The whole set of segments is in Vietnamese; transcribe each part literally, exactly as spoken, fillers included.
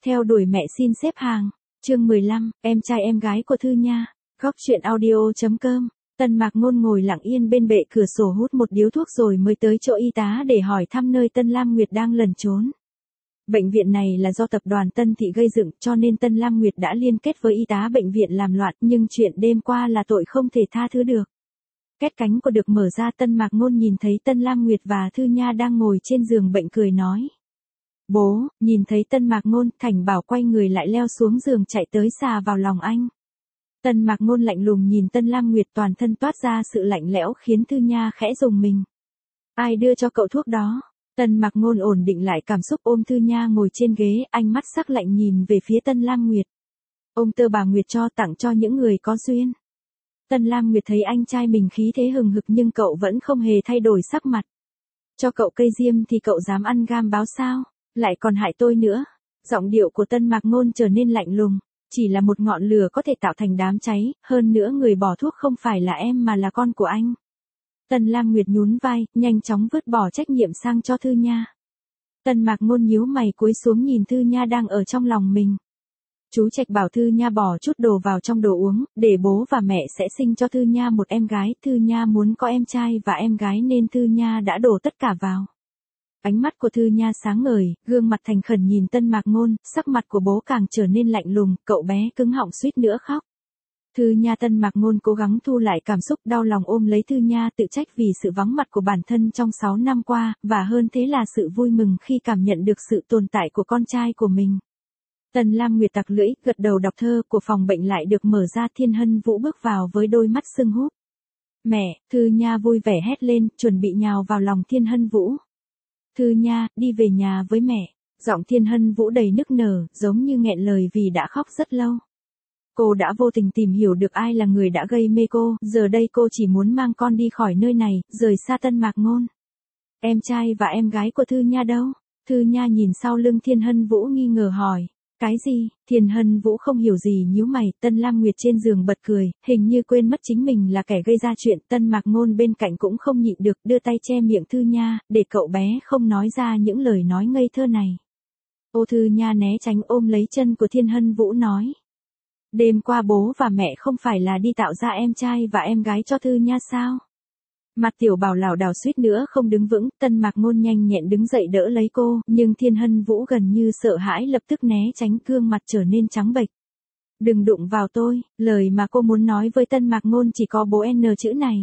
Theo đuổi mẹ xin xếp hàng. Chương mười lăm, em trai em gái của Thư Nha. Góc truyện audio chấm com. Tân Mạc Ngôn ngồi lặng yên bên bệ cửa sổ hút một điếu thuốc rồi mới tới chỗ y tá để hỏi thăm nơi Tân Lam Nguyệt đang lẩn trốn. Bệnh viện này là do tập đoàn Tân Thị gây dựng cho nên Tân Lam Nguyệt đã liên kết với y tá bệnh viện làm loạn, nhưng chuyện đêm qua là tội không thể tha thứ được. Két cánh của được mở ra, Tân Mạc Ngôn nhìn thấy Tân Lam Nguyệt và Thư Nha đang ngồi trên giường bệnh cười nói. Bố, nhìn thấy Tân Mạc Ngôn, Thành Bảo quay người lại leo xuống giường chạy tới xà vào lòng anh. Tân Mạc Ngôn lạnh lùng nhìn Tân Lam Nguyệt, toàn thân toát ra sự lạnh lẽo khiến Thư Nha khẽ rùng mình. Ai đưa cho cậu thuốc đó? Tân Mạc Ngôn ổn định lại cảm xúc, ôm Thư Nha ngồi trên ghế, ánh mắt sắc lạnh nhìn về phía Tân Lam Nguyệt. Ông tơ bà Nguyệt cho tặng cho những người có duyên. Tân Lam Nguyệt thấy anh trai mình khí thế hừng hực nhưng cậu vẫn không hề thay đổi sắc mặt. Cho cậu cây diêm thì cậu dám ăn gam báo sao? Lại còn hại tôi nữa. Giọng điệu của Tân Mạc Ngôn trở nên lạnh lùng. Chỉ là một ngọn lửa có thể tạo thành đám cháy, hơn nữa người bỏ thuốc không phải là em mà là con của anh. Tân Lam Nguyệt nhún vai, nhanh chóng vứt bỏ trách nhiệm sang cho Thư Nha. Tân Mạc Ngôn nhíu mày cúi xuống nhìn Thư Nha đang ở trong lòng mình. Chú Trạch bảo Thư Nha bỏ chút đồ vào trong đồ uống, để bố và mẹ sẽ sinh cho Thư Nha một em gái. Thư Nha muốn có em trai và em gái nên Thư Nha đã đổ tất cả vào. Ánh mắt của Thư Nha sáng ngời, gương mặt thành khẩn nhìn Tân Mạc Ngôn, sắc mặt của bố càng trở nên lạnh lùng, cậu bé cứng họng suýt nữa khóc. Thư Nha Tân Mạc Ngôn cố gắng thu lại cảm xúc, đau lòng ôm lấy Thư Nha, tự trách vì sự vắng mặt của bản thân trong sáu năm qua, và hơn thế là sự vui mừng khi cảm nhận được sự tồn tại của con trai của mình. Tân Lam Nguyệt tặc lưỡi, gật đầu đọc thơ của phòng bệnh lại được mở ra, Thiên Hân Vũ bước vào với đôi mắt sưng húp. Mẹ, Thư Nha vui vẻ hét lên, chuẩn bị nhào vào lòng Thiên Hân Vũ. Thư Nha, đi về nhà với mẹ. Giọng Thiên Hân Vũ đầy nức nở, giống như nghẹn lời vì đã khóc rất lâu. Cô đã vô tình tìm hiểu được ai là người đã gây mê cô, giờ đây cô chỉ muốn mang con đi khỏi nơi này, rời xa Tân Mạc Ngôn. Em trai và em gái của Thư Nha đâu? Thư Nha nhìn sau lưng Thiên Hân Vũ nghi ngờ hỏi. Cái gì? Thiên Hân Vũ không hiểu gì nhíu mày. Tân Lam Nguyệt trên giường bật cười, hình như quên mất chính mình là kẻ gây ra chuyện. Tân Mạc Ngôn bên cạnh cũng không nhịn được, đưa tay che miệng Thư Nha, để cậu bé không nói ra những lời nói ngây thơ này. Ô Thư Nha né tránh ôm lấy chân của Thiên Hân Vũ nói. Đêm qua bố và mẹ không phải là đi tạo ra em trai và em gái cho Thư Nha sao? Mặt Tiểu Bảo lảo đảo suýt nữa không đứng vững, Tân Mạc Ngôn nhanh nhẹn đứng dậy đỡ lấy cô, nhưng Thiên Hân Vũ gần như sợ hãi lập tức né tránh, gương mặt trở nên trắng bệch. Đừng đụng vào tôi, lời mà cô muốn nói với Tân Mạc Ngôn chỉ có bố N chữ này.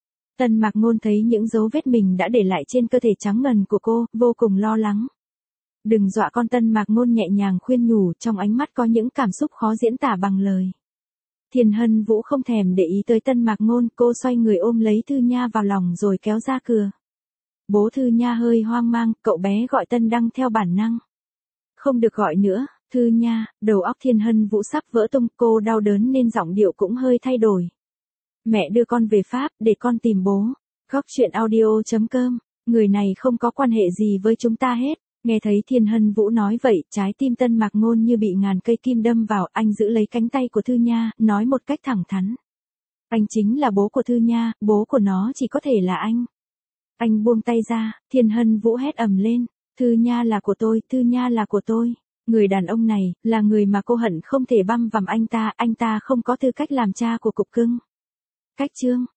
Tân Mạc Ngôn thấy những dấu vết mình đã để lại trên cơ thể trắng ngần của cô, vô cùng lo lắng. Đừng dọa con, Tân Mạc Ngôn nhẹ nhàng khuyên nhủ, trong ánh mắt có những cảm xúc khó diễn tả bằng lời. Thiên Hân Vũ không thèm để ý tới Tân Mạc Ngôn, cô xoay người ôm lấy Thư Nha vào lòng rồi kéo ra cửa. Bố Thư Nha hơi hoang mang, cậu bé gọi Tân Đăng theo bản năng. Không được gọi nữa, Thư Nha, đầu óc Thiên Hân Vũ sắp vỡ tung, cô đau đớn nên giọng điệu cũng hơi thay đổi. Mẹ đưa con về Pháp, để con tìm bố. Góc truyện audio chấm com, người này không có quan hệ gì với chúng ta hết. Nghe thấy Thiên Hân Vũ nói vậy, trái tim Tân Mạc Ngôn như bị ngàn cây kim đâm vào, anh giữ lấy cánh tay của Thư Nha, nói một cách thẳng thắn. Anh chính là bố của Thư Nha, bố của nó chỉ có thể là anh. Anh buông tay ra, Thiên Hân Vũ hét ầm lên. Thư Nha là của tôi, Thư Nha là của tôi. Người đàn ông này, là người mà cô hận không thể băm vằm anh ta, anh ta không có tư cách làm cha của cục cưng. Cách chương.